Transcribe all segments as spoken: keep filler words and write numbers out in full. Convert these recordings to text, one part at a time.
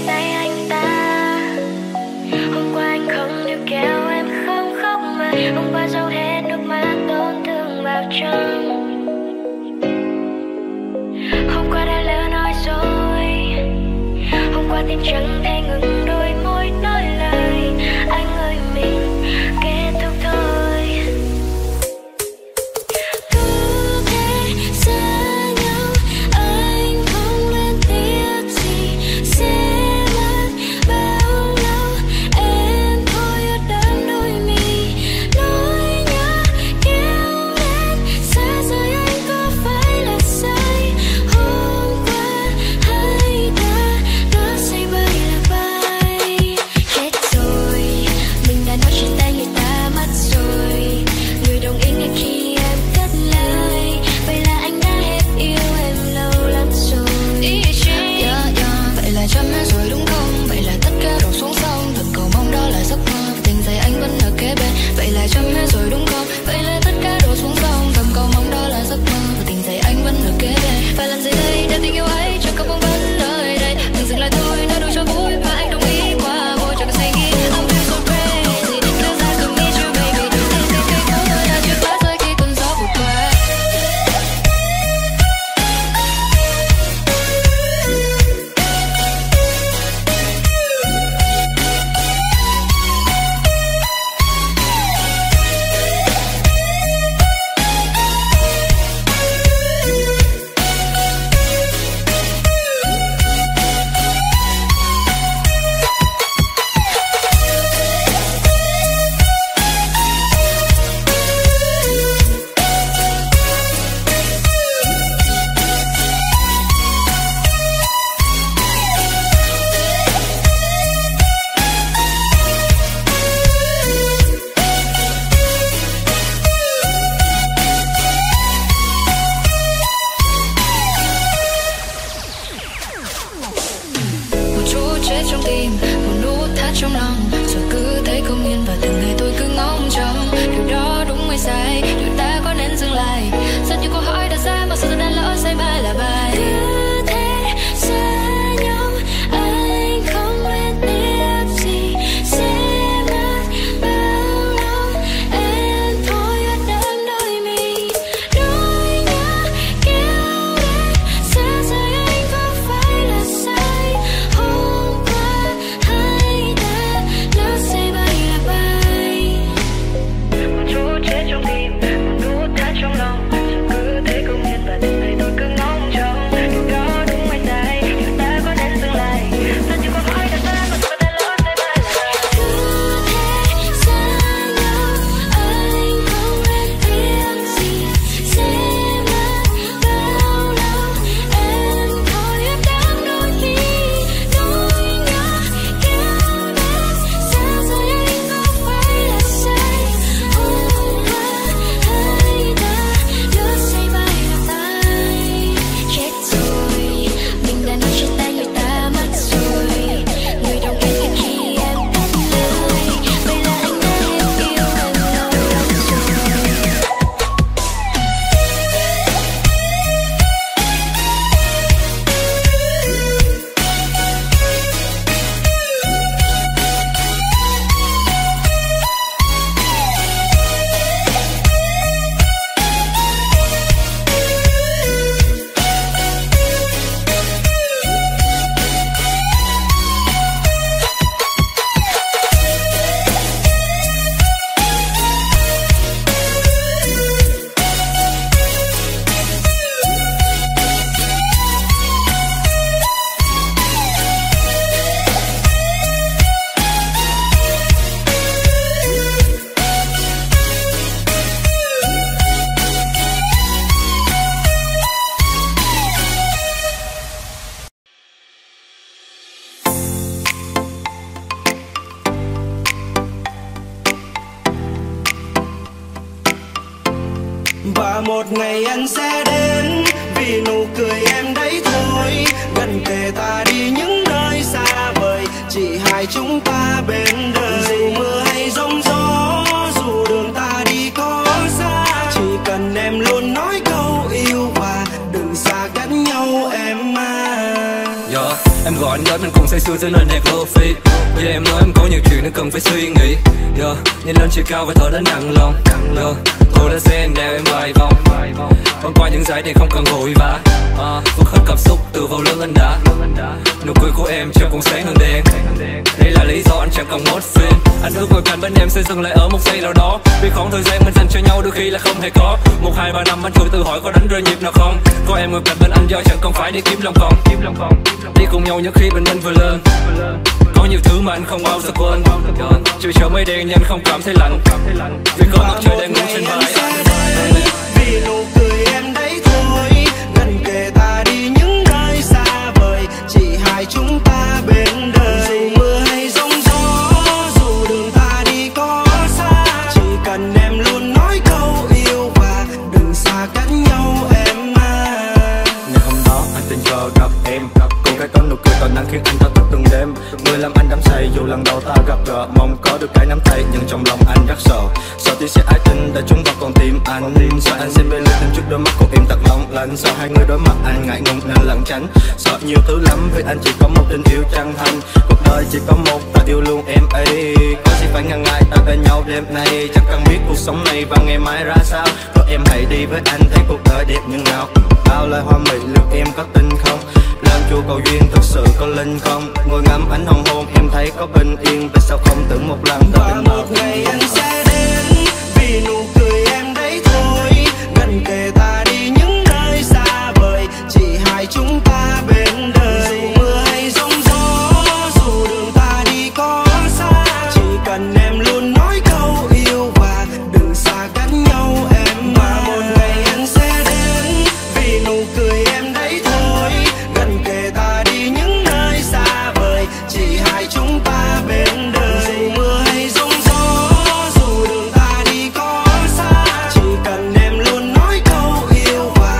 tay anh ta. Hôm qua anh không níu kéo em không khóc mà, hôm qua dấu hết nước mắt tổn thương vào trong. Hôm qua đã lỡ nói rồi, hôm qua tim chẳng thể ngừng đôi môi nói lời. Anh ơi mình kết thúc thôi. Cứ thế xa nhau, anh không lên tiếc gì. Sẽ mất bao lâu em thôi ở đám đôi mi. Nỗi nhớ kéo đến xa rời anh có phải là sai. Hôm qua hai ta đã say bay là bay. Chết rồi, mình đã nói chia tay người ta mất rồi. Người đồng ý ngay khi em cất lời. Vậy là anh đã hết yêu em lâu lắm rồi. Yeah, yeah. Vậy là chấm hết rồi đúng không? Vậy là tất cả đổ xuống sông. Thật cầu mong đó là giấc mơ, và tình dài anh vẫn ở kế bên. Vậy là chấm hết rồi đúng không? Vậy là tất cả đổ xuống sông. Thầm cầu mong đó là giấc mơ, và tình dài anh vẫn ở kế bên. Phải làm gì đây để tình yêu ấy cho các bóng vẫn nơi đây. Đừng dừng lại thôi, nói đùa cho vui và anh đồng ý qua môi cho cái suy nghĩ. I'm feeling so crazy, cause I could meet you baby. Tình tình cây cối đã trượt lá rơi khi cơn gió vụt qua. Một chút chết trong tim, một nút thắt trong lòng. Rồi cứ thế không yên và từng ngày tôi cứ ngóng trông. Điều đó đúng hay sai, điều ta có nên dừng lại. Rất nhiều câu hỏi đặt ra mà sự đã lỡ say bay là bay. Cứ thế xa nhau, anh không lên tiếc gì. Sẽ mất bao lâu em thôi ở đám đôi mi. Nỗi nhớ kéo đến xa rời anh có phải là sai. Hôm qua hai ta lỡ say bay là bay. Một chút chết trong tim, một nút thắt trong lòng. Rồi cứ thế không yên và từng ngày tôi cứ ngóng trông. Điều đó đúng hay sai, điều ta có nên dừng lại. Rất nhiều câu hỏi đặt ra mà tôi đã lỡ say bay là bay. Cứ thế xa nhau, anh không lên tiếc gì. Sẽ mất bao lâu em thôi ở đám đôi mi. Nỗi nhớ kéo đến xa rời anh có phải là sai. Hôm qua hai ta lỡ say bay là bay. Chết rồi, mình đã nói chia tay người ta mất rồi. Người đồng ý ngay khi em cất lời. Vậy là anh đã hết yêu em lâu lắm rồi. Và một ngày anh sẽ đến vì nụ cười em đấy thôi. Gần kề ta đi những nơi xa vời, chỉ hai chúng ta bên đời. Dù mưa hay giông gió, dù đường ta đi có xa, chỉ cần em luôn nói câu yêu và đừng xa cách nhau em à. Yeah. Em gọi anh tới mình cùng say sưa dưới nền đèn lofi. Yeah, em nói em có nhiều chuyện nên cần phải suy nghĩ. Yeah, nhìn lên chiều cao và thở đã nặng lòng. Yeah, tôi đã xe anh đeo em vài vòng. Băng qua những dải đèn không cần vội vã. uh, Vượt hết cảm xúc từ vào lưng anh đã. Nụ cười của em chưa còn sáng hơn đèn. Đây là lý do anh chẳng còn một phim. Anh ước ngồi cạnh bên em sẽ dừng lại ở một giây nào đó. Vì khoảng thời gian mình dành cho nhau đôi khi là không hề có. Một hai ba năm anh thử tự hỏi có đánh rơi nhịp nào không. Có em ngồi cạnh bên anh do chẳng còn phải đi kiếm lòng vòng. Đi cùng nhau những khi bình minh vừa lên. Có nhiều thứ mà anh không bao giờ quên. Chưa chờ mây đen nhưng anh không cảm thấy lạnh. Vì có mặt trời đang ngủ trên vai. Vì nụ cười em đấy thôi, gần kề ta đi những nơi xa vời. Chỉ hai chúng ta bên đời. Dù mưa hay giông gió, dù đường ta đi có xa, chỉ cần em luôn nói câu yêu và đừng xa cách nhau em à. Ngày hôm đó anh tình cờ gặp em, cô gái có nụ cười còn nắng khiến anh thao thức từng đêm. Người làm anh đắm say dù lần đầu ta gặp gỡ, mong có được cái nắm tay nhưng trong lòng anh rất sợ. Sợ tiếc sẽ ai tin đã trúng vào con tim anh. Sợ anh sẽ bê lên thêm chút đôi mắt của em thật long lanh. Sợ hai người đối mặt anh ngại ngùng nên lẩn tránh. Sợ nhiều thứ lắm vì anh chỉ có một tình yêu chân thành. Cuộc đời chỉ có một ta yêu luôn em ấy. Có gì phải ngần ngại ta bên nhau đêm nay. Chẳng cần biết cuộc sống này và ngày mai ra sao. Rồi em hãy đi với anh thấy cuộc đời đẹp như nào. Bao lời hoa mỹ lướt em có tin không? Lên chùa cầu duyên thực sự có linh không? Ngồi ngắm ánh hoàng hôn em thấy có bình yên. Tại sao không tưởng một lần ta Và tình một ngày anh sẽ đến, vì nụ cười em đấy thôi, gần kề ta đi những nơi xa vời. Chỉ hai chúng ta bên đời. Dù mưa hay giông gió, dù đường ta đi có xa, chỉ cần em luôn nói câu yêu và đừng xa cách nhau em. Và một ngày anh sẽ đến, vì nụ cười em đấy thôi, gần kề ta đi những nơi xa vời. Chỉ hai chúng ta bên đời. Dù mưa hay giông gió, dù đường ta đi có xa, chỉ cần em luôn nói câu yêu và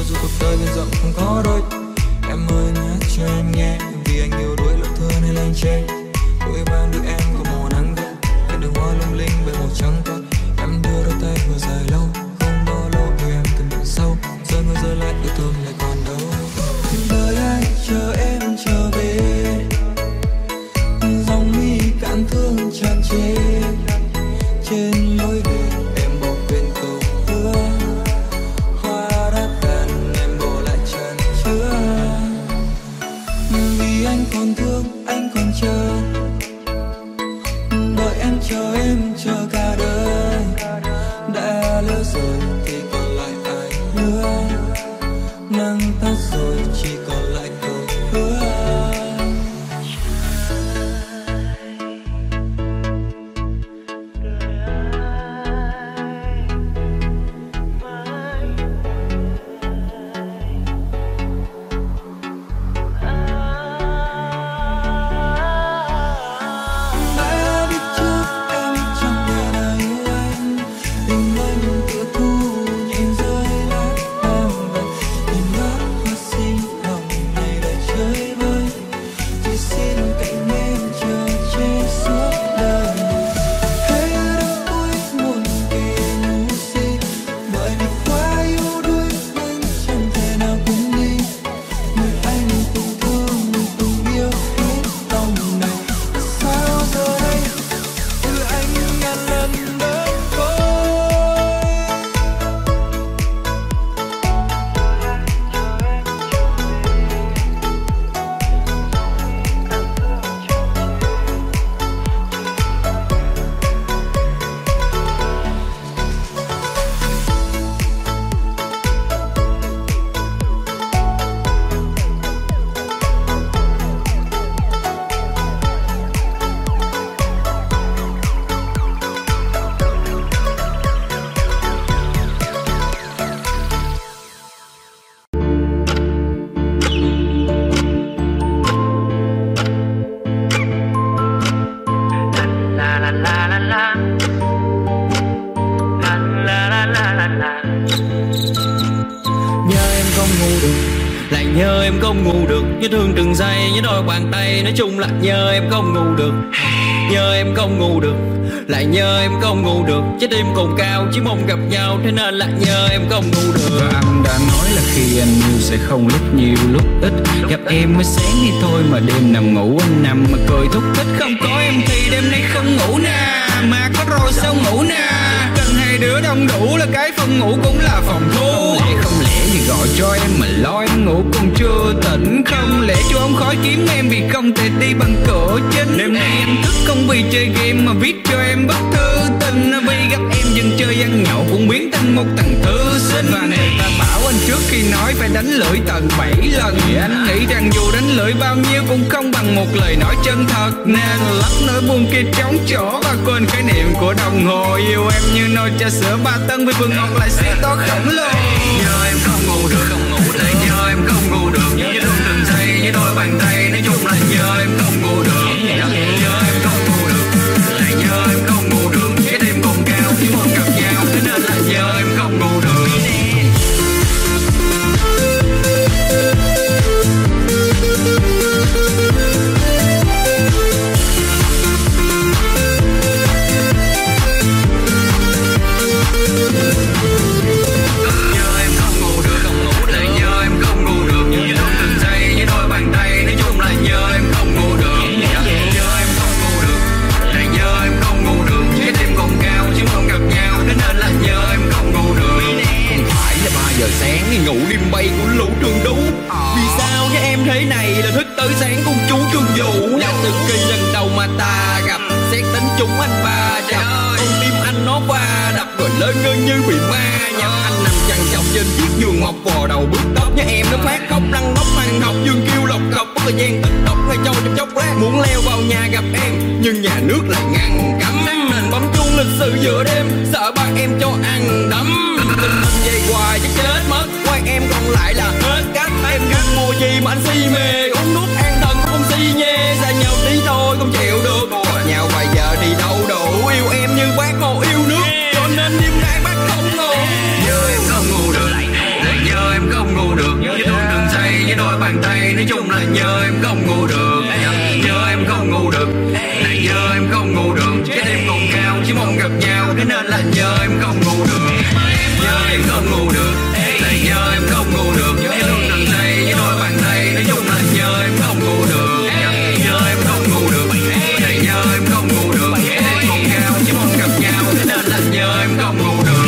dù cuộc đời biển rộng không có đôi. Em ơi nhắc cho em nghe, vì anh yêu đuổi lỡ thương hay lên trên. Đuổi mang đứa em của mùa nắng gay, cái đường hoa lung linh bởi màu trắng toát. Em đưa đôi tay vừa dài lâu, không bao lâu yêu em từng đằng sâu. Giờ người giờ lại yêu thương lại còn đâu. Đời anh chờ em trở về, dòng mi cạn thương tràn trề. Trên lối đường em bỏ quên câu hứa, hoa đã tàn em bỏ lại tràn chứa. Vì anh còn thương, anh còn chờ, đợi em chờ em chờ cả đời. Đã lỡ rồi thì còn lại ai nữa, nắng tắt rồi chỉ còn lại câu hứa. nhớ em không ngủ được, nhớ thương từng giây, nhớ đôi bàn tay. Nói chung là nhớ em không ngủ được, nhớ em không ngủ được, lại nhớ em không ngủ được. Trái tim còn cao chỉ mong gặp nhau, thế nên là nhớ em không ngủ được. Và anh đã nói là khi anh yêu sẽ không lúc nhiều lúc ít, gặp em mới sáng đi thôi mà đêm nằm ngủ anh nằm mà cười thúc thích. Không có em thì đêm nay không ngủ nè, mà có rồi sao ngủ nè. Cần hai đứa đông đủ là cái phòng ngủ cũng là phòng thu. Không lẽ không lẽ thì gọi cho em mà lo em ngủ còn chưa tỉnh. Không lẽ chú ông khói kiếm em vì không thể đi bằng cửa chính. Đêm nay em thức không vì chơi game mà viết cho em bức thư tình, vì gặp em dừng chơi ăn nhậu cũng biến thành một thằng thư sinh. Và người ta bảo anh trước khi nói phải đánh lưỡi tận bảy lần, thì anh nghĩ rằng dù đánh lưỡi bao nhiêu cũng không bằng một lời nói chân thật. Nên lắc nỗi buồn kia trống chỗ và quên khái niệm của đồng hồ. Yêu em như nồi trà sữa ba tấn với vườn ngọt lại xé to khổng lồ. Nhớ em không ngủ được, không ngủ được, lại nhớ em không ngủ được. Nhớ thương từng giây, nhớ đôi bàn tay. Nói chung là nhớ em không ngủ được, nhớ em không ngủ được, lại nhớ em không ngủ được. Cái tim còn cao chỉ mong gặp nhau, thế nên là nhớ em không ngủ được. Giờ sáng ngủ đêm bay của lũ trường đú. Vì sao với em thế này là thức tới sáng cùng chú Trường Vũ. Là từ khi lần đầu mà ta gặp, xét tính chúng anh ba chập. Con tim anh nó va đập rồi lên ngơ như bị ma nhập. Anh nằm chằn chọc trên chiếc giường mọc vò đầu bứt tóc. Với em nó phát khóc lăn tóc mang học dương kêu lọc cọc. Có thời gian tích tóc ngay châu trong chốc lát. Muốn leo vào nhà gặp em nhưng nhà nước lại ngăn cấm. Nên bấm chuông lịch sự giữa đêm, sợ ba em cho ăn đấm. Tình mình về hoài chắc chết mất, ngoài em còn lại là hết cách. Em ganh mua gì mà anh si mê, uống nước an thần không si nhê. Xa nhau tí thôi không chịu được, nhau vài giờ thì đâu đủ. Yêu em như bác hồ yêu nước, cho nên đêm nay bác không ngủ. Nhớ em không ngủ được, lại nhớ em không ngủ thế nên là giờ em không ngủ được. Giờ em không ngủ được, là giờ em không ngủ được. Em luôn từng giây với đôi bàn tay, nói chung là giờ em không ngủ được. Giờ em không ngủ được, là giờ em không ngủ được. Em còn cao chứ không gặp nhau, thế nên là giờ em không ngủ được.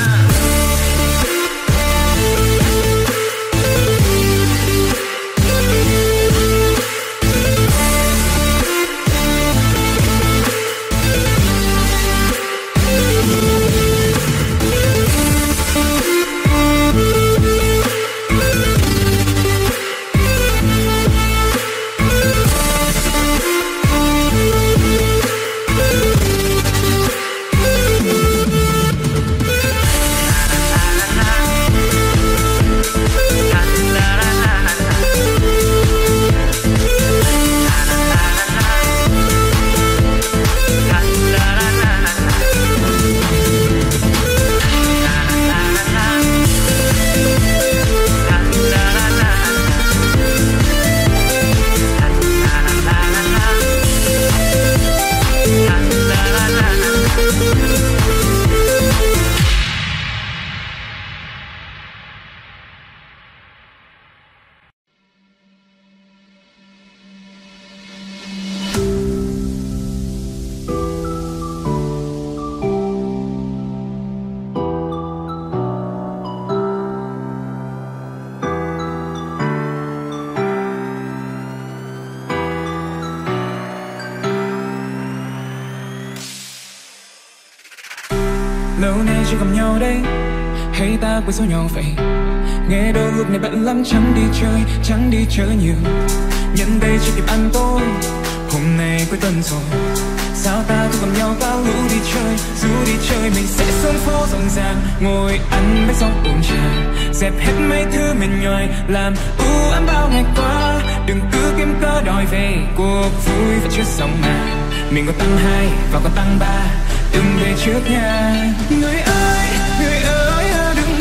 Lâu nay chỉ gặp nhau đây, hay ta quên số nhau vậy? Nghe đôi lúc này bận lắm, chẳng đi chơi, chẳng đi chơi nhiều. Nhân đây chưa kịp ăn tối, hôm nay cuối tuần rồi. Sao ta không gặp nhau ta lũ đi chơi, dù đi chơi mình sẽ xuống phố rộn ràng, ngồi ăn bánh xong uống trà, dẹp hết mấy thứ mệt nhoài làm u ám bao ngày qua. Đừng cứ kiếm cớ đòi về, cuộc vui vẫn chưa xong mà. Mình có tăng hai và có tăng ba, đừng về trước nhà. Người ơi, người ơi đừng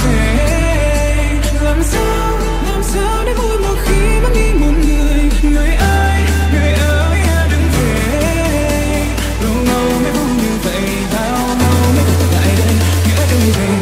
về. Làm sao, làm sao để vui một khi mất đi một người. Người ơi, người ơi đừng về. Lâu lâu mới vui như vậy, bao lâu mới thức lại đây. Nghĩa đừng về.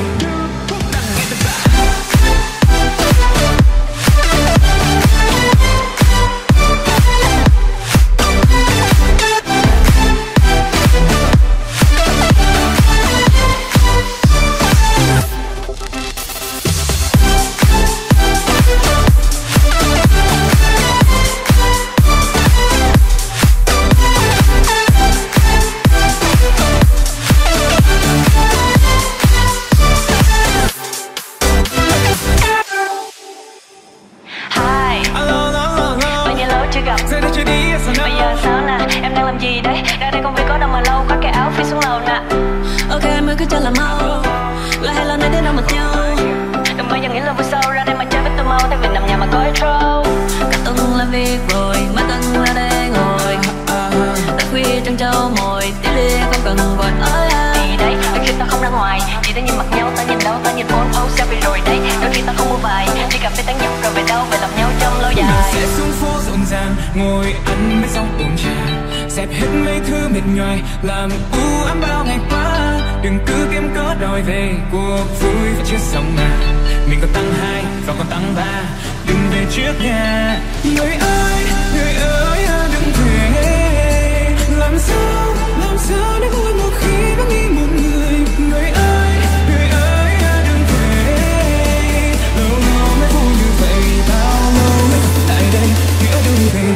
Bây giờ sao nè, em đang làm gì đấy? Ra đây công việc có đâu mà lâu, khoác cái áo phi xuống lầu nè. Ok em ơi cứ cho là mau, là hay lần này đến đâu mặc nhau. Đừng bao giờ nghĩ là vui sau, ra đây mà chơi với tôi mau. Thay vì nằm nhà mà có intro. Cả tuần làm việc rồi, mai tuần ra đây ngồi. Tới khuya trăng trâu mồi, tí lia không cần vội ơi gì đấy. Đôi khi ta không ra ngoài, chỉ để nhìn mặt nhau. Ta nhìn đâu, ta nhìn phone post selfie rồi đấy. Đôi khi ta không mua bài, đi cà phê tán nhậu rồi về đâu, về làm nhau trong lâu dài. Mình sẽ xuống phố rộn ràng, ngồi ăn mấy xong uống trà, dẹp hết mấy thứ mệt nhoài làm u ám bao ngày qua. Đừng cứ kiếm cớ đòi về, cuộc vui vẫn chưa xong mà. Mình còn tăng hai và còn tăng ba, đừng về trước nhà. Người ơi, người ơi đừng về. Làm sao, làm sao để vui một khi mất đi một người. Người ơi, người ơi đừng về. Lâu lâu mới vui như vậy, bao lâu mới lại đây. Nghĩa đừng về.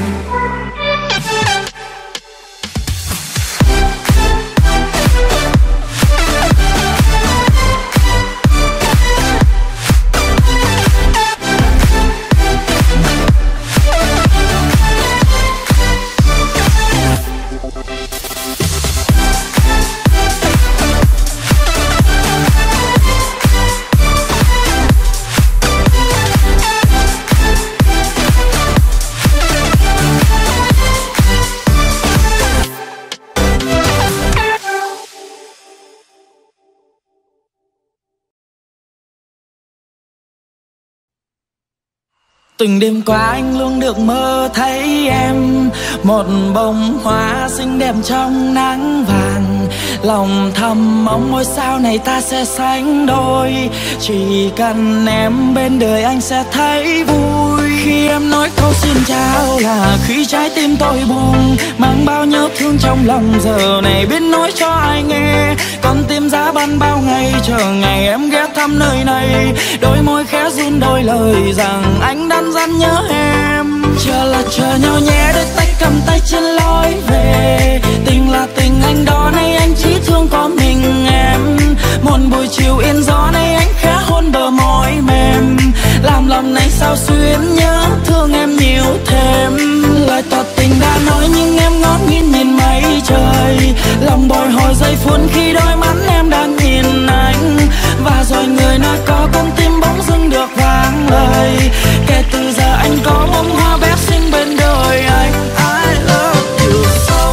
Từng đêm qua anh luôn được mơ thấy em, một bông hoa xinh đẹp trong nắng vàng. Lòng thầm mong ngôi sao này ta sẽ sánh đôi, chỉ cần em bên đời anh sẽ thấy vui. Khi em nói câu xin chào là khi trái tim tôi buồn, mang bao nhớ thương trong lòng giờ này biết nói cho ai nghe. Con tim giá băn bao ngày chờ ngày em ghé thăm nơi này, đôi môi khẽ run đôi lời rằng anh đan dăn nhớ em. Chờ là chờ nhau nhé, đôi tay cầm tay trên lối về. Tình là tình anh đó, nay anh chỉ thương có mình em. Một buổi chiều yên gió nay anh khẽ hôn bờ môi mềm, làm lòng này sao xuyến nhớ thương em nhiều thêm. Lời tỏ tình đã nói nhưng em ngó nghiêng nhìn mây trời, lòng bồi hồi giây phút khi đôi mắt em đang nhìn anh. Và rồi người nói có con tim bỗng dưng được vang lời, kể từ giờ anh có bông hoa bé xinh bên đời anh. I love you so.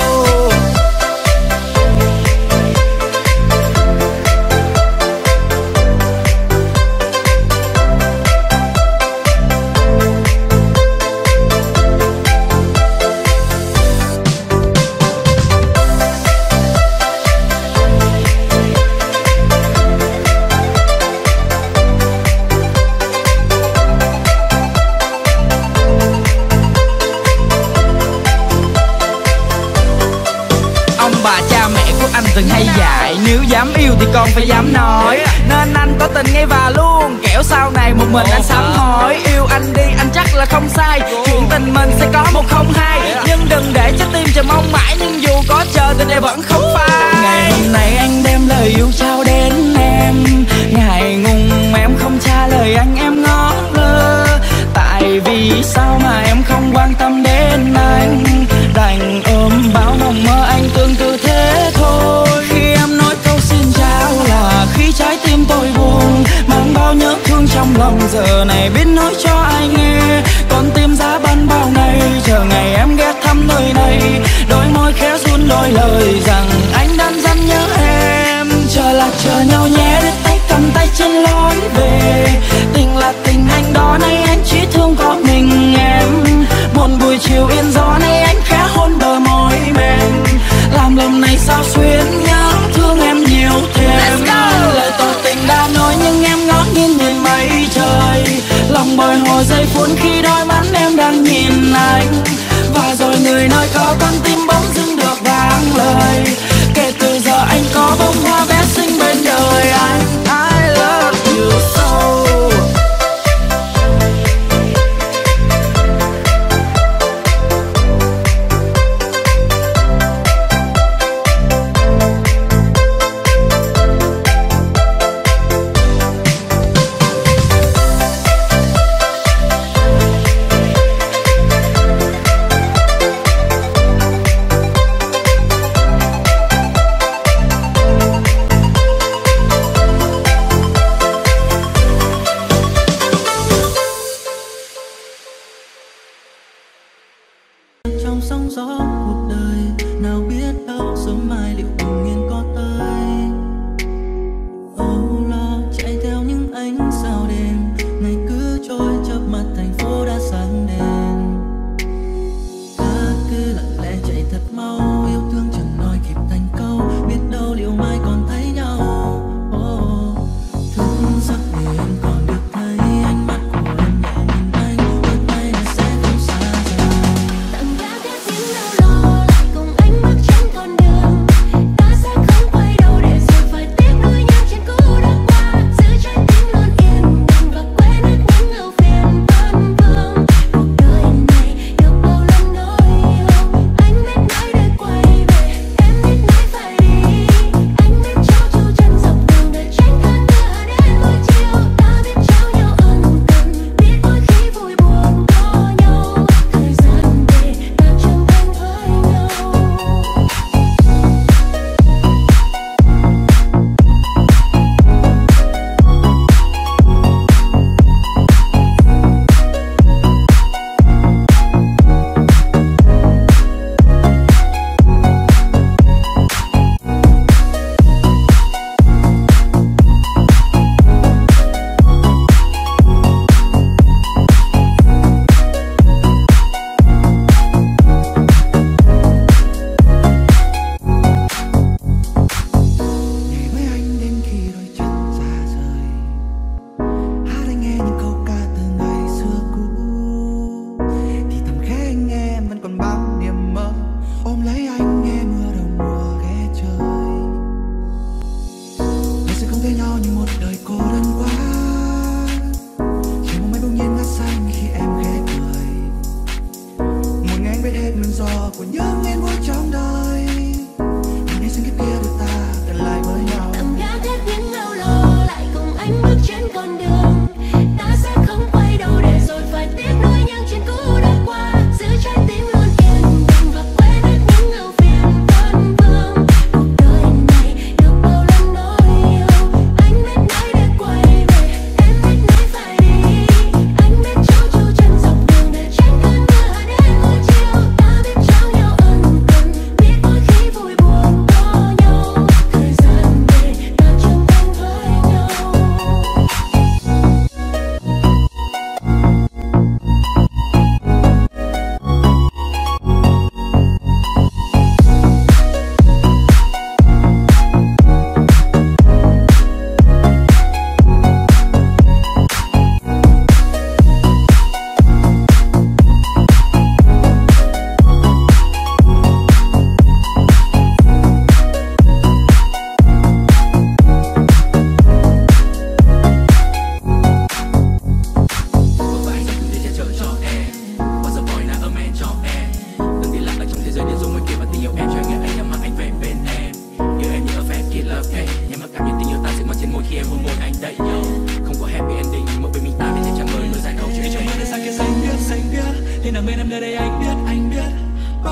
Từng hay dạy nếu dám yêu thì con phải dám nói, nên anh có tình ngay và luôn, kẻo sau này một mình anh sám hối. Yêu anh đi anh chắc là không sai, chuyện tình mình sẽ có một không hai, nhưng đừng để cho tim chờ mong mãi, nhưng dù có chờ thì này vẫn không phai. Ngày hôm nay anh đem lời yêu trao đến em, ngại ngùng em không trả lời anh em ngó ngơ. Tại vì sao mà em không quan tâm đến anh, đành ôm bao mộng mơ anh tương tự thế thôi. Khi em nói câu xin chào là khi trái tim tôi buồn, mang bao nhớ thương trong lòng giờ này biết nói cho ai nghe. Con tim giá băn bao ngày chờ ngày em ghé thăm nơi này, đôi môi khẽ run đôi lời rằng anh đan dăn nhớ em. Chờ là chờ nhau nhé, đôi tay cầm tay trên lối về. Tình là tình anh đó, nay anh chỉ thương có mình em. Một buổi chiều yên gió nay anh khẽ hôn bờ môi mềm, làm lòng này sao xuyến nhớ thương em nhiều thêm. Lời tỏ tình đã nói nhưng em ngó nghiêng nhìn mây trời, lòng bồi hồi giây phút khi đôi mắt em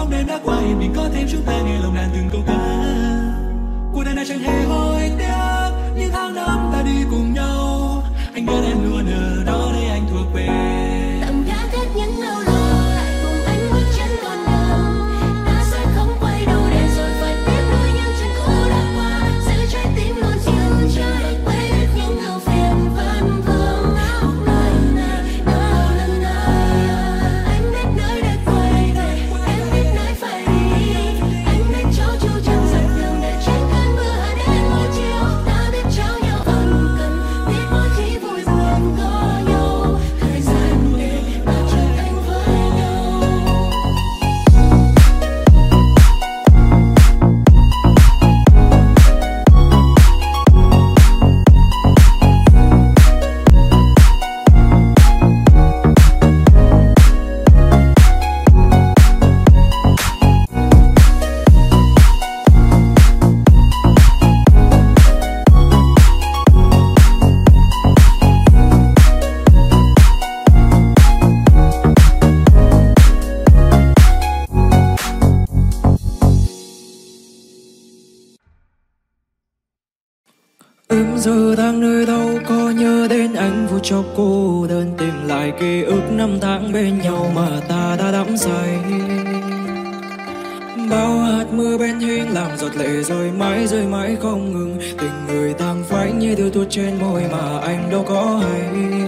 bóng đêm đã qua hiện mình có thêm chúng ta nghe lòng đàn từng câu ca. Cuộc đời này chẳng hề hối tiếc những tháng năm ta đi cùng nhau. Anh biết em luôn ở đó để anh thuộc về. Tạm gác hết những nỗi lo lại cùng anh bước chân con đường. Ta sẽ không quay đầu để rồi phải tiếp nối những chuyện cũ đã qua. Giữ trái tim luôn yêu trời quay hết những ưu phiền vẫn vương. Cuộc đời này đâu lần này anh biết nơi để quay về, em biết nơi phải đi. Anh biết chỗ chu chân dặn đường để tránh cơn mưa đến một chiều. Ta biết trao nhau ân cần, biết mỗi khi vui buồn có nhau. Thời gian để ta trở thành với nhau. Em giờ đang nơi đâu có nhớ đến anh vui cho cô đơn, tìm lại ký ức năm tháng bên nhau mà ta đã đắm say. Bao hạt mưa bên hiên làm giọt lệ rơi mãi rơi mãi không ngừng. Tình người tàn phai như đưa tuốt trên môi mà anh đâu có hay.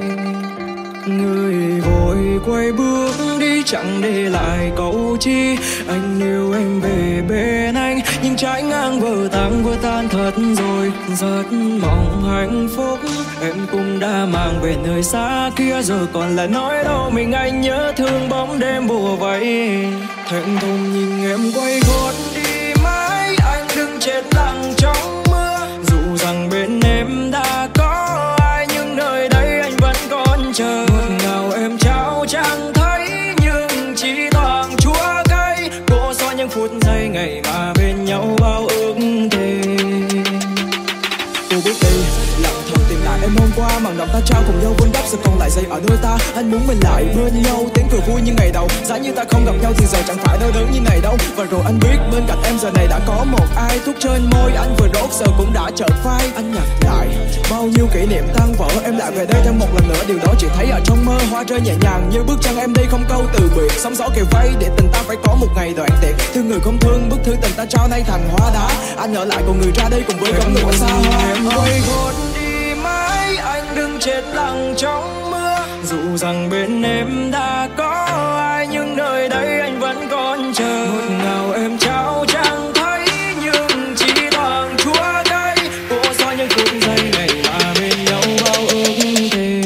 Người vội quay bước đi chẳng để lại câu chi. Anh yêu em về bên anh nhưng trái ngang vỡ tan vỡ tan thật rồi. Rất mong hạnh phúc em cũng đã mang về nơi xa kia. Giờ còn lại nói đâu mình anh nhớ thương bóng đêm bùa vây. Thẹn thùng nhìn em quay gót đi mãi. Anh đứng chết lặng trong mưa. Dù rằng bên em đã có ai nhưng nơi đây anh vẫn còn chờ. Em trao chẳng thấy nhưng chỉ toàn chúa cay. Cô xóa những phút giây ngày mà bên nhau bao ước thề. Cô biết đi lặng thầm tìm lại em hôm qua. Màn động ta trao cùng nhau vun đắp giờ còn lại giây ở đôi ta. Anh muốn mình lại bên nhau tiếng cười vui như ngày đầu. Giá như ta không gặp nhau thì giờ chẳng phải đau đớn như ngày đâu. Và rồi anh biết bên cạnh em giờ này đã có một ai. Thuốc trên môi anh vừa đốt giờ cũng đã chợt phai. Anh nhặt lại bao nhiêu kỷ niệm tan vỡ. Em lại về đây thêm một lần nữa. Điều đó chỉ thấy ở trong mơ. Hoa rơi nhẹ nhàng như bước chân em đi không câu từ biệt. Sóng gió kề vây để tình ta phải có một ngày đoạn tiệt. Thương người không thương bức thư tình ta trao nay thành hóa đá. Anh ở lại còn người ra đi cùng với con người xa hoa. Em quay gót đi mãi. Anh đứng chết lặng trong mưa. Dù rằng bên em đã có ai nhưng nơi đây anh vẫn còn chờ. Ngọt ngào em trao chẳng thấy nhưng chỉ toàn chúa cay. Cô xóa những phút giây ngày mà bên nhau bao ước thề.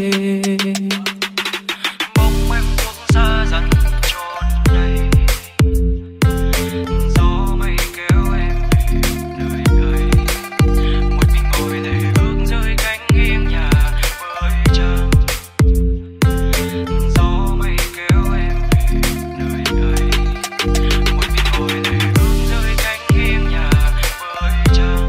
Bóng em buông xa dần trốn đây. Gió mây kéo em về nơi đây. Một mình ngồi để ước rơi cánh nghiêng nhà với trăng. Gió mây kéo em về nơi đây. Một mình ngồi để ước rơi cánh nghiêng nhà với trăng.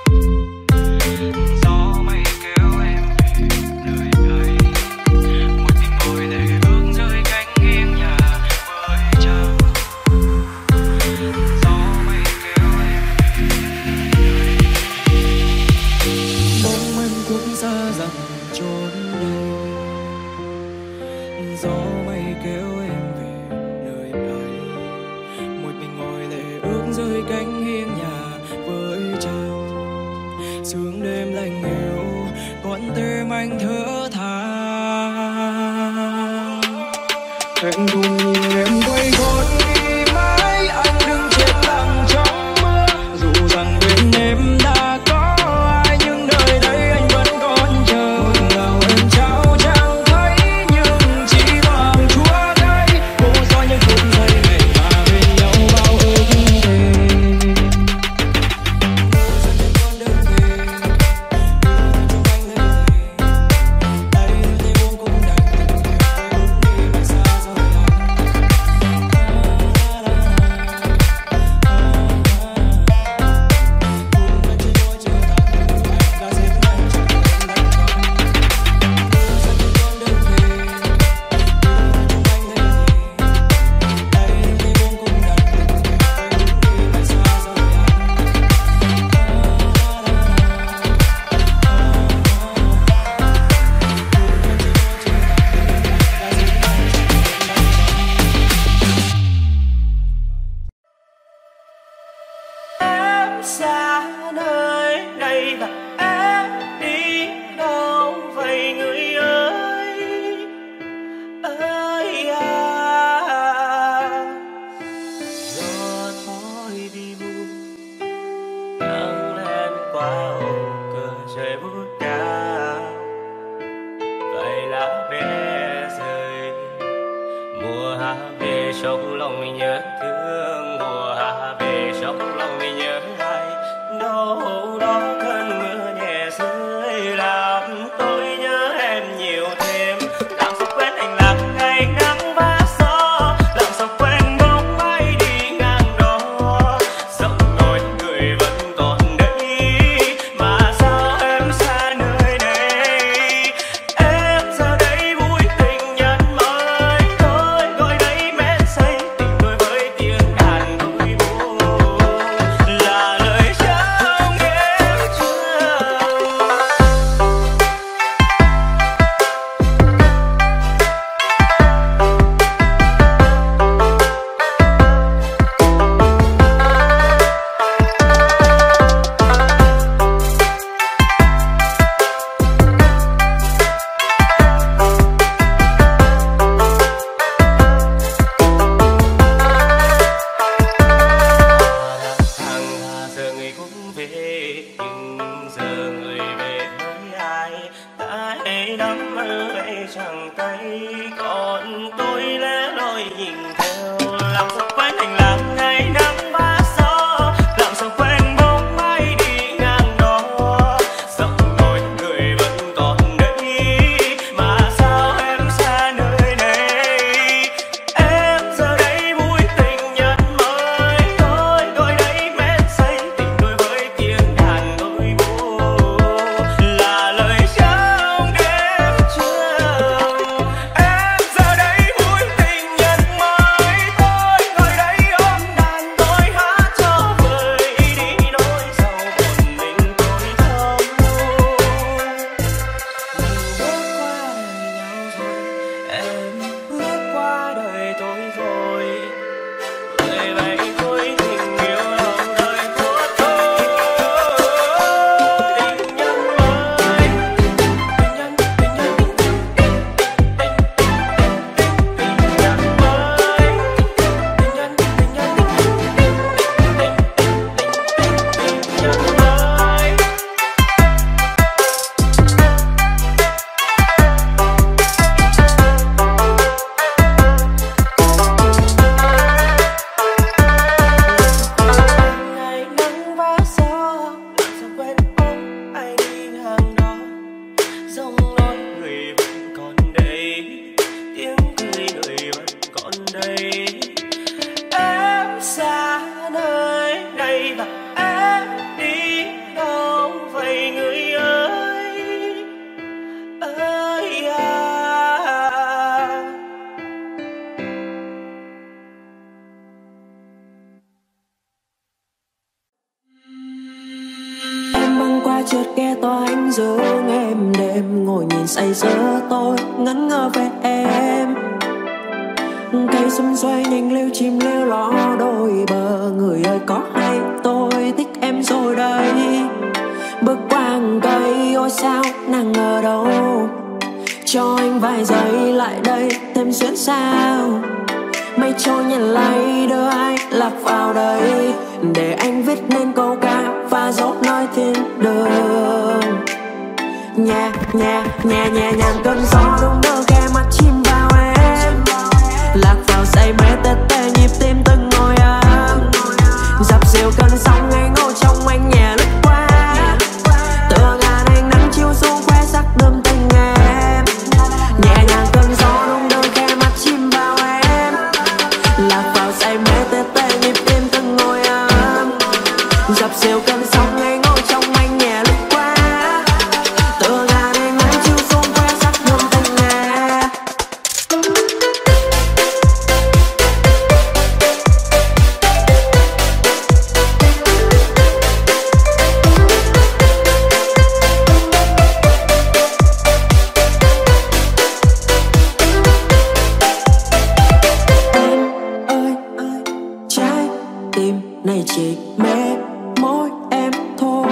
Gió mây kéo em về nơi đây. Một mình ngồi để ước rơi cánh nghiêng nhà với trăng. Gió mây kéo em về nơi đây. Bóng em cũng xa dần trốn đây. Gió mây kéo em về nơi đây. Một mình ngồi lệ ước rơi cánh hiên nhà với trăng. Sương đêm lạnh lẽo con tim anh thở than. Thẹn thùng nhìn em quay gót đi mãi. Anh đứng chết lặng trong mưa. Dù rằng bên em đã có ai nhưng nơi đây anh vẫn còn chờ. Ngọt ngào em trao chẳng thấy nhưng chỉ toàn chúa cay. Cô xóa những phút giây ngày mà bên nhau bao ước thề. Giờ trên con đường về đưa cho anh lên đây. Đây thì buông cũng đành. Quay bước đi mà xa rời anh. là em đi đâu vậy người ơi ơi à. Em băng qua chợt nghe to anh dương em đêm ngồi nhìn say sưa tôi ngẩn ngơ về em. Cây xum xoay nhanh lêu chim lêu ló đôi bờ người ơi có hay tôi thích em rồi đây. Bước qua hàng cây ôi sao nàng ở đâu cho anh vài giây lại đây thêm xuyến sao. Mây trôi nhận lấy đưa ai lạc vào đây để anh viết nên câu ca và dấu nói thiên đường. Nhẹ nhẹ nhẹ nhẹ nhàng cơn gió đung đưa khe mắt chim vào em lạc vào say mê tê tê nhịp tim từng ngồi ấm dập dìu cơn sóng ngây ngô trong anh nhẹ lướt qua tựa ngàn ánh nắng chiếu xuống khoe sắc đơm tình em. Nhẹ nhàng cơn gió đung đưa khe mắt chim vào em lạc vào say mê tê tê nhịp tim từng ngồi ấm dập dìu cơn sóng ngây ngô trong anh nhẹ lướt qua tựa ngàn ánh nắng chiếu xuống khoe sắc đơm tình em. Trái tim này chỉ mê mỗi em thôi.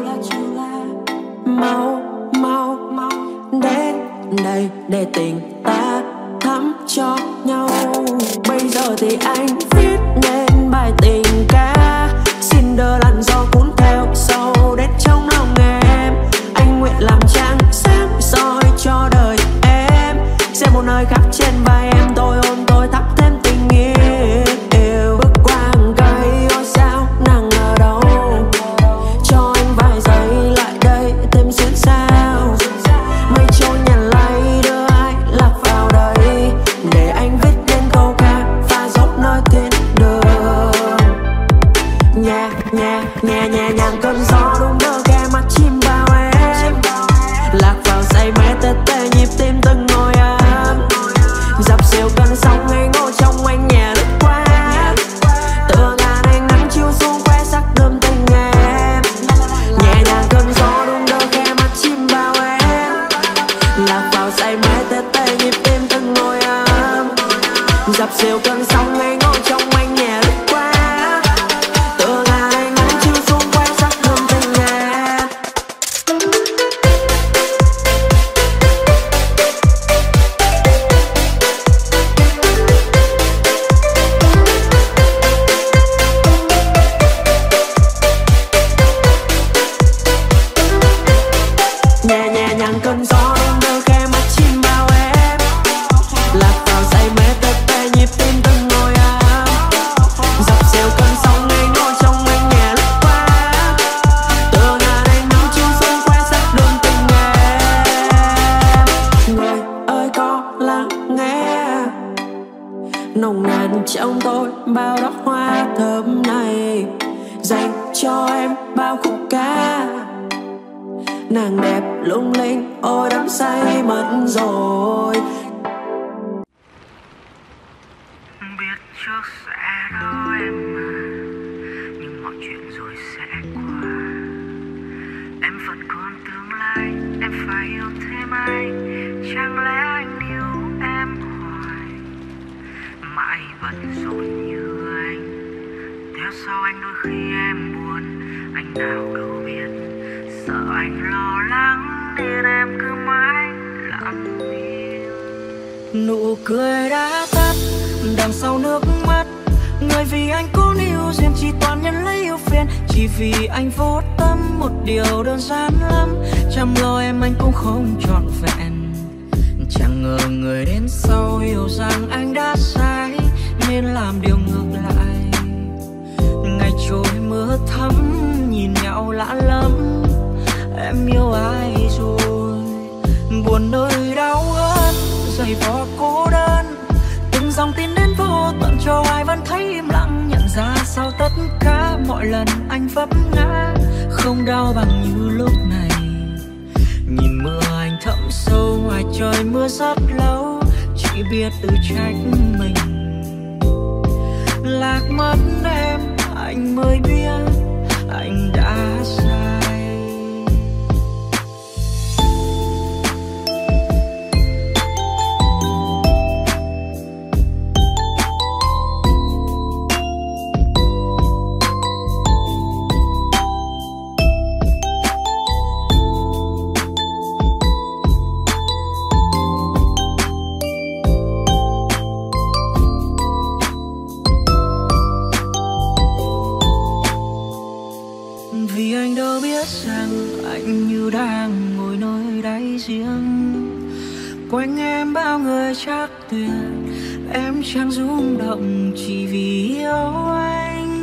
Mau mau mau đến đây để tình ta thắm cho nhau. Bây giờ thì anh viết nên bài tình ca xin đỡ làn gió cuốn theo sâu đến trong lòng em. Anh nguyện làm trăng sáng soi cho đời em sẽ một nơi khác trên vai em tôi ôm tôi thắp thêm tình yêu. Bước qua hàng cây ôi sao nàng ở đâu cho anh vài giây lại đây thêm xuyến sao. Mây trôi nhận lấy đưa ai lạc vào đây để anh viết nên câu ca và dấu nơi thiên đường. Nhẹ nhẹ nhẹ nhẹ nhàng cơn gió đung đưa khe mắt chim vào em lạc vào say mê tê tê nhịp tim từng ngồi ấm dập dìu cơn sóng ngây ngô trong anh nhẹ lướt qua tựa ngàn ánh nắng chiếu xuống khoe sắc đơm tình em. Nhẹ nhàng cơn gió đung đưa khe mắt chim vào em lạc vào say mê tê tê nhịp tim từng ngồi ấm dập dìu cơn sóng ngây ngô trong anh nhẹ lướt qua tựa ngàn ánh nắng chiếu xuống khoe sắc đơm tình em. Nhẹ nhẹ nhàng cơn gió đung đưa khe mắt chim vào em lạc vào say mê tê tê nhịp tim từng ngồi ấm dập dìu cơn sóng ngây ngô trong anh nhẹ lướt qua tựa ngàn ánh nắng chiếu xuống khoe sắc đơm tình em. Người ơi có lắng nghe nồng nàn trong tôi bao đóa hoa thơm này dành cho em bao khúc ca. Nàng đẹp lung linh ôi đắm say mất rồi. Biết trước sẽ đau em mà nhưng mọi chuyện rồi sẽ qua. Em vẫn còn tương lai em phải yêu thêm anh. Chẳng lẽ anh yêu em hoài mãi bận rộn như anh theo sau anh đôi khi em buồn. Anh nào đâu biết sợ anh lo lắng nên em cứ mãi lặng im. Nụ cười đã tắt đằng sau nước mắt. Người vì anh cố níu duyên chỉ toàn nhân lấy yêu phiền. Chỉ vì anh vô tâm một điều đơn giản lắm. Chăm lo em anh cũng không trọn vẹn. Chẳng ngờ người đến sau hiểu rằng anh đã sai nên làm điều ngược lại. Ngày trôi mưa thấm nhìn nhau lạ lắm. Em yêu ai rồi buồn nơi đau ớt giày vò cô đơn. Từng dòng tin đến vô tận cho ai vẫn thấy im lặng nhận ra sau tất cả mọi lần anh vấp ngã, không đau bằng như lúc này. Nhìn mưa anh thấm sâu ngoài trời mưa rất lâu, chỉ biết tự trách mình. Lạc mất em anh mới biết anh đã sai. Vì anh đâu biết rằng anh như đang ngồi nơi đáy giếng, quanh em bao người chắc tuyệt, em chẳng rung động chỉ vì yêu anh.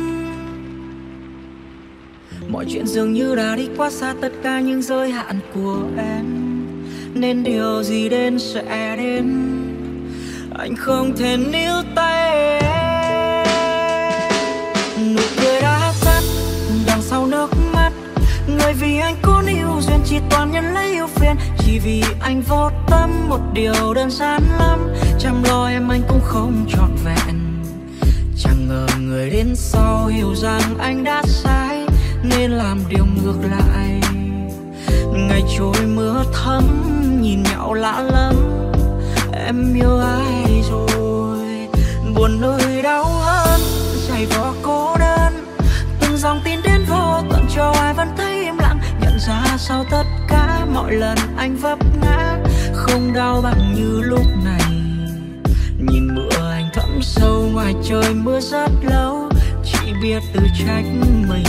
Mọi chuyện dường như đã đi quá xa tất cả những giới hạn của em, nên điều gì đến sẽ đến, anh không thể níu tay em. Nụ cười đã tắt đằng sau nước mắt, người vì anh cố níu duyên chỉ toàn nhân lấy yêu phiền. Chỉ vì anh vô tâm một điều đơn giản lắm, chăm lo em anh cũng không trọn vẹn. Chẳng ngờ người đến sau hiểu rằng anh đã sai, nên làm điều ngược lại. Ngày trôi mưa thấm nhìn nhau lạ lắm, em yêu ai rồi. Buồn nơi đau hơn dày vò cô đơn, từng dòng tin đến vô tận cho ai vẫn thấy im lặng. Nhận ra sau tất cả mọi lần anh vấp ngã, không đau bằng như lúc này. Nhìn mưa anh thấm sâu ngoài trời mưa rất lâu, chỉ biết tự trách mình.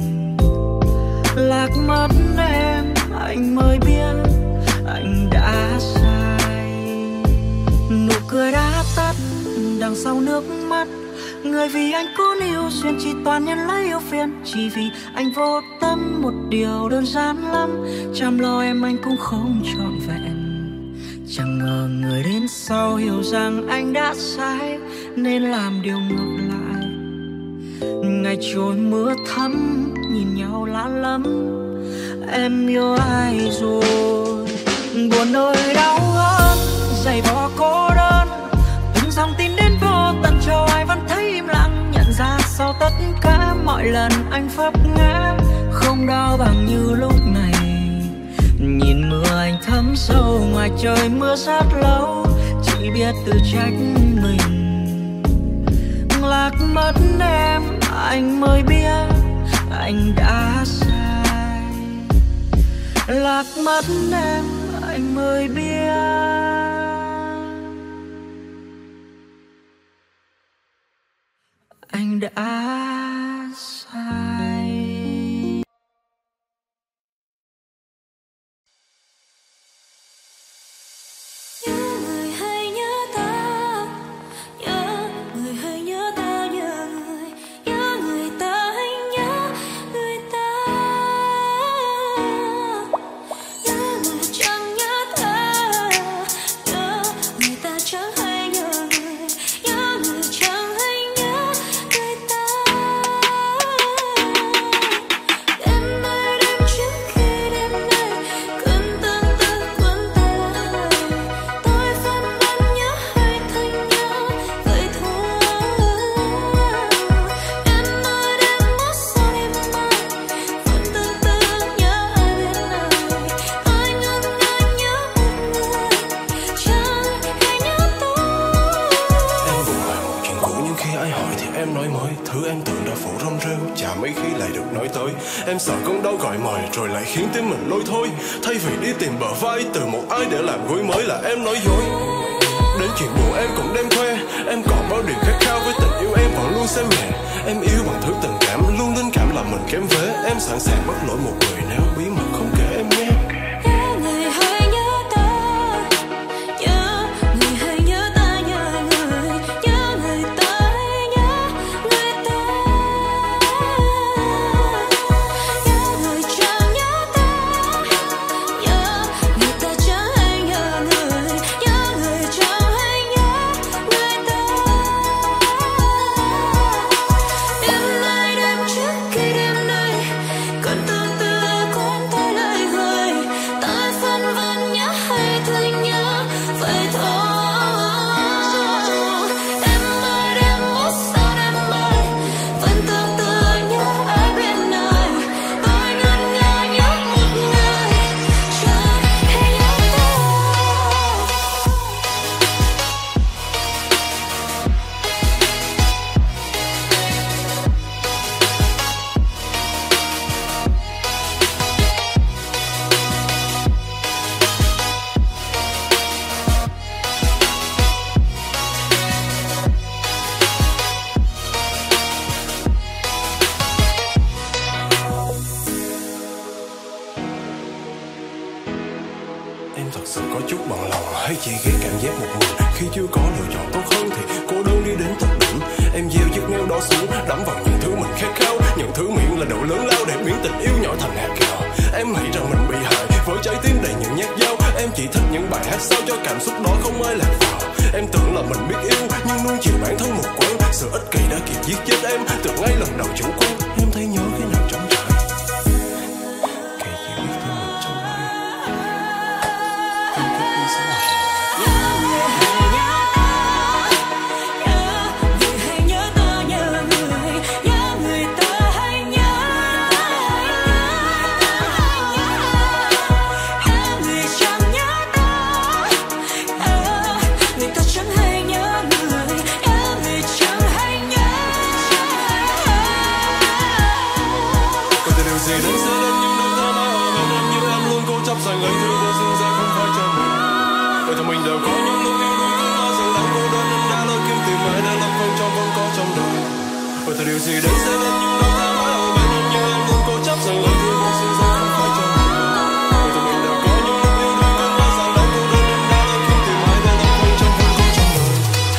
Lạc mất em anh mới biết anh đã sai. Nụ cười đã tắt đằng sau nước mắt, người vì anh cố níu duyên chỉ toàn nhân lấy yêu phiền. Chỉ vì anh vô tâm một điều đơn giản lắm, chăm lo em anh cũng không trọn vẹn. Chẳng ngờ người đến sau hiểu rằng anh đã sai, nên làm điều ngược lại. Ngày trôi mưa thấm nhìn nhau lạ lắm, em yêu ai rồi. Buồn nơi đau hơn dày vò cô đơn, từng dòng tin đến vô tận cho ai vẫn thấy im lặng. Nhận ra sau tất cả mọi lần anh vấp ngã, không đau bằng như lúc này. Nhìn mưa anh thấm sâu ngoài trời mưa rất lâu, chỉ biết tự trách mình. Lạc mất em anh mới biết anh đã sai. Lạc mất em anh mới biết anh đã sai. Nhớ người hay nhớ ta, nhớ người hay nhớ ta, nhớ người, nhớ người ta hay nhớ người ta. Nhớ người chẳng nhớ ta, nhớ người ta chẳng hay nhớ người, nhớ người chẳng hay nhớ người ta. Đêm nay đêm trước khi đêm nay cơn tương tư cuốn ta lại, tôi vẫn vẫn nhớ hai thân nhau vậy thôi. Đêm nay đêm mất sau đêm mai vẫn tương tư nhớ ai bên này. Tôi ngần ngại nhớ một người chẳng hay nhớ tôi. Em buồn hoài một chuyện cũ, nhưng khi ai hỏi thì em nói mới. Thứ em tưởng đã phủ rong rêu, chả mấy khi lại được nói tới. Em sợ cơn đau gọi mời rồi lại khiến tim mình lôi thôi. Thay vì đi tìm bờ vai từ một ai để làm gối mới là em nói dối. Đến chuyện buồn em cũng đem khoe, em còn bao điều khát khao với tình yêu em vẫn luôn xem nhẹ. Em yêu bằng thứ tình cảm, luôn linh cảm làm mình kém vế. Em sẵn sàng bắt lỗi một người nếu bí mật không kể em nghe. Nhớ người hay nhớ ta, nhớ người hay nhớ ta, nhớ người, nhớ người ta hay nhớ người ta. Nhớ người chẳng nhớ ta, nhớ người ta chẳng hay nhớ người, nhớ người chẳng hay nhớ người ta. Đêm nay có chút bằng lòng, hay chỉ ghét cảm giác một mình khi chưa có lựa chọn tốt hơn thì cô đơn đi đến tận đỉnh. Em gieo chiếc nêu đó xuống, đắm vào những thứ mình khát khao, những thứ miệng là độ lớn lao để biến tình yêu nhỏ thành hạt gạo. Em nghĩ rằng mình bị hại với trái tim đầy những nhát dao. Em chỉ thích những bài hát sao cho cảm xúc đó không ai lạc vào. Em tưởng là mình biết yêu nhưng nuông chiều bản thân một quãng. Sự ích kỷ đã kịp giết chết em từ ngay lần đầu chủ quan. Em thấy nhớ khi nào trống trải. Kể chỉ biết thương mình trong vai. Em thích đi sẽ là dành lấy thứ vô sinh ra không phải cho mình. Vậy thì mình đều có những lúc yêu đuối cứ lo rằng đang cô đơn nên đã lôi kiếm tìm mãi để làm không cho vẫn có trong đời. Vậy thì điều gì đến sẽ đến những năm tháng mãi ở bên em nhưng em luôn cố chấp dành lấy thứ vô sinh ra không phải cho mình. Vậy thì mình đều có những lúc yêu đuối cứ lo rằng đang cô đơn nên đã lôi kiếm tìm mãi để làm không cho vẫn có trong đời.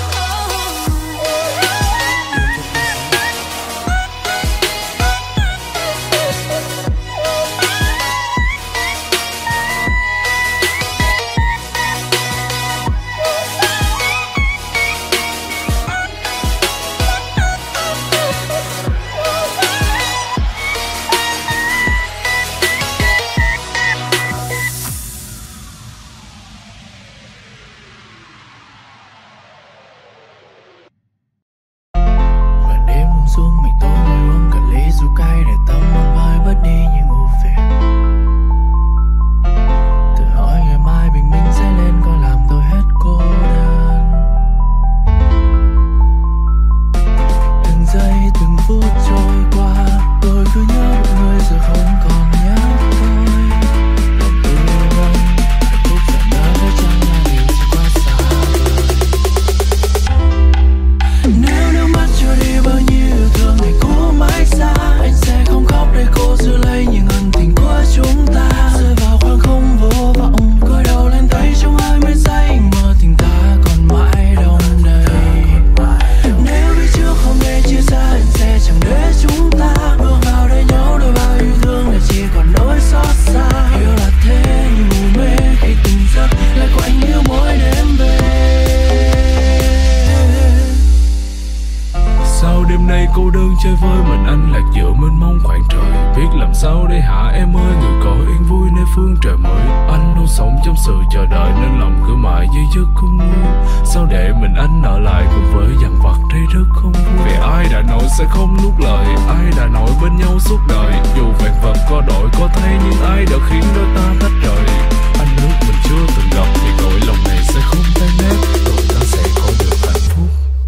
Chơi với mình anh lạc giữa mênh mông khoảng trời. Biết làm sao đây hả em ơi, người có yên vui nơi phương trời mới. Anh luôn sống trong sự chờ đợi nên lòng cứ mãi dây dứt không nguôi. Sao để mình anh ở lại cùng với dằn vặt đây rất không vui. Vì ai đã nói sẽ không nuốt lời, ai đã nói bên nhau suốt đời. Dù vạn vật có đổi có thay nhưng ai đã khiến đôi ta tách rời. Anh ước mình chưa từng gặp thì cõi lòng này sẽ không tan nát. Rồi ta sẽ có được hạnh phúc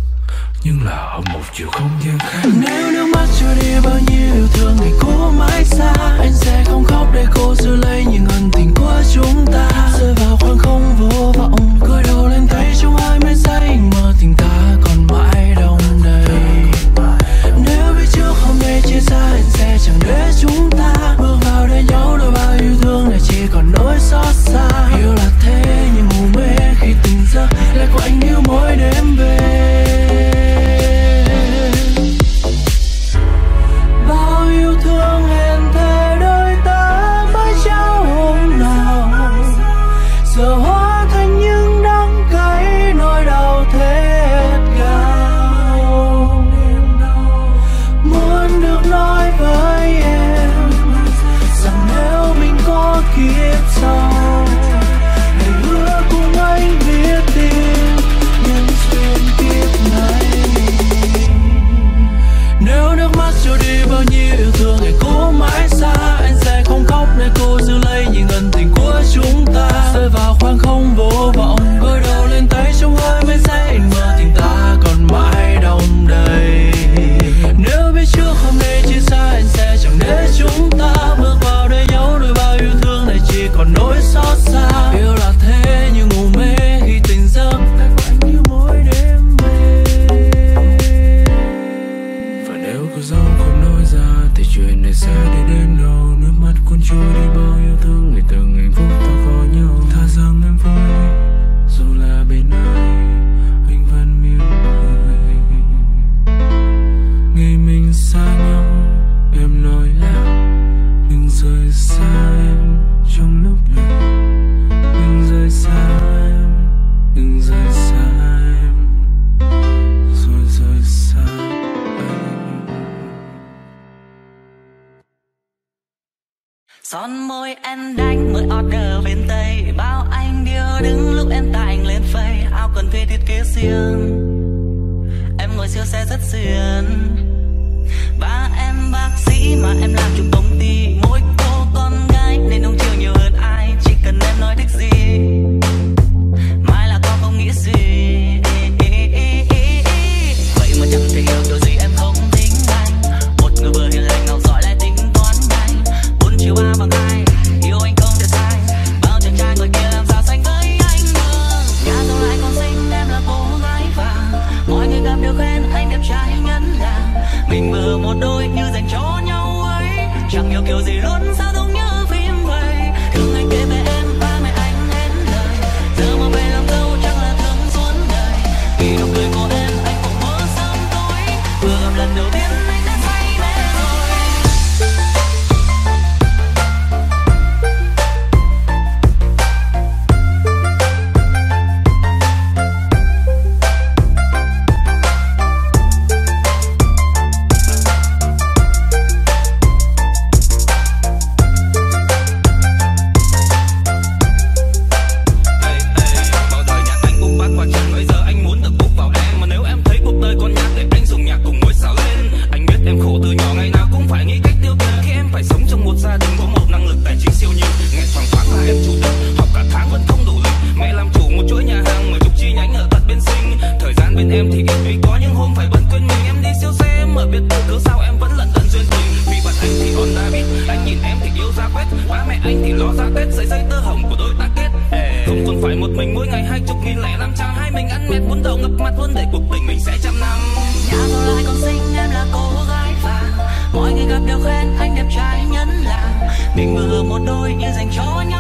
nhưng là ở một chiều không gian khác. Nếu nước mắt trôi đi bao nhiêu yêu thương ngày cũ mãi xa, anh sẽ không khóc để cô giữ lấy những ân tình của chúng ta. Rơi vào khoảng không vô vọng, cúi đầu lên thấy trong hai mây xanh mơ tình ta còn mãi đong đầy. Nếu biết trước hôm nay chia xa, anh sẽ chẳng để chúng ta bước vào để nhau đôi bao yêu thương này chỉ còn nỗi xót xa. Yêu là thế nhưng mù mê khi tình giấc lại của anh yêu mỗi đêm về. Bao yêu thương hẹn thề đôi ta mãi trao hôm nào, giờ hóa thành những đắng cay nỗi đau thét gào. Muốn được nói với em rằng nếu mình có kiếp sau, hãy hứa cùng anh viết tin nhân duyên kiếp này. Nếu nước mắt trôi đi bao nhiêu yêu thương ngày cũ mãi xa, anh sẽ không khóc để cô giữ lấy những ân tình của chúng ta. Rơi vào khoảng không vô vọng, gối đầu lên tay trong hơi mây xanh mơ tình ta còn mãi đong đầy. Nếu biết trước hôm nay chia xa, anh sẽ chẳng để chúng ta bước vào để nhau đôi bao yêu thương này chỉ còn nỗi xót xa. Yêu là thế nhưng ngủ mê khi tỉnh giấc lại của anh như mỗi đêm về. Và nếu có dấu không nói ra thì chuyện này sẽ đi đến đâu. Nước mắt cuốn trôi đi bao yêu thương, ngày từng hạnh phúc ta có nhau. Thà rằng em vui Son môi em đánh mới order bên Tây, bao anh điêu đứng lúc em tải anh lên face. Áo quần thuê thiết kế riêng, em ngồi siêu xe rất xuyên. Ba em bác sĩ mà em làm chung công ty, mỗi cô con gái nên ông chiều nhiều hơn ai. Chỉ cần em nói thích gì, mai là con không nghĩ gì. Vậy mà chẳng thể hiểu điều gì em không tính anh. Một người vừa hiền lành nào giỏi lại tính toán nhanh. Bốn chiều ba bằng hai, yêu anh không thể sai. Bao chàng trai người kia làm sao sánh với anh được. Nhà giàu lại còn xinh em là cô gái vàng. Mọi người gặp đều khen anh đẹp trai nhân làng. Mình vừa một đôi như dành cho nhau ấy. Chẳng hiểu kiểu gì luôn sao giống như phim vậy. Thương anh kể về em ba mẹ anh hết lời. Giờ mà về làm dâu chắc là thương suốt đời. Vì nụ cười của em anh cũng mơ sớm tối. Vừa gặp lần đầu tiên anh đã say mê rồi. Mình vừa một đôi như dành cho nhau.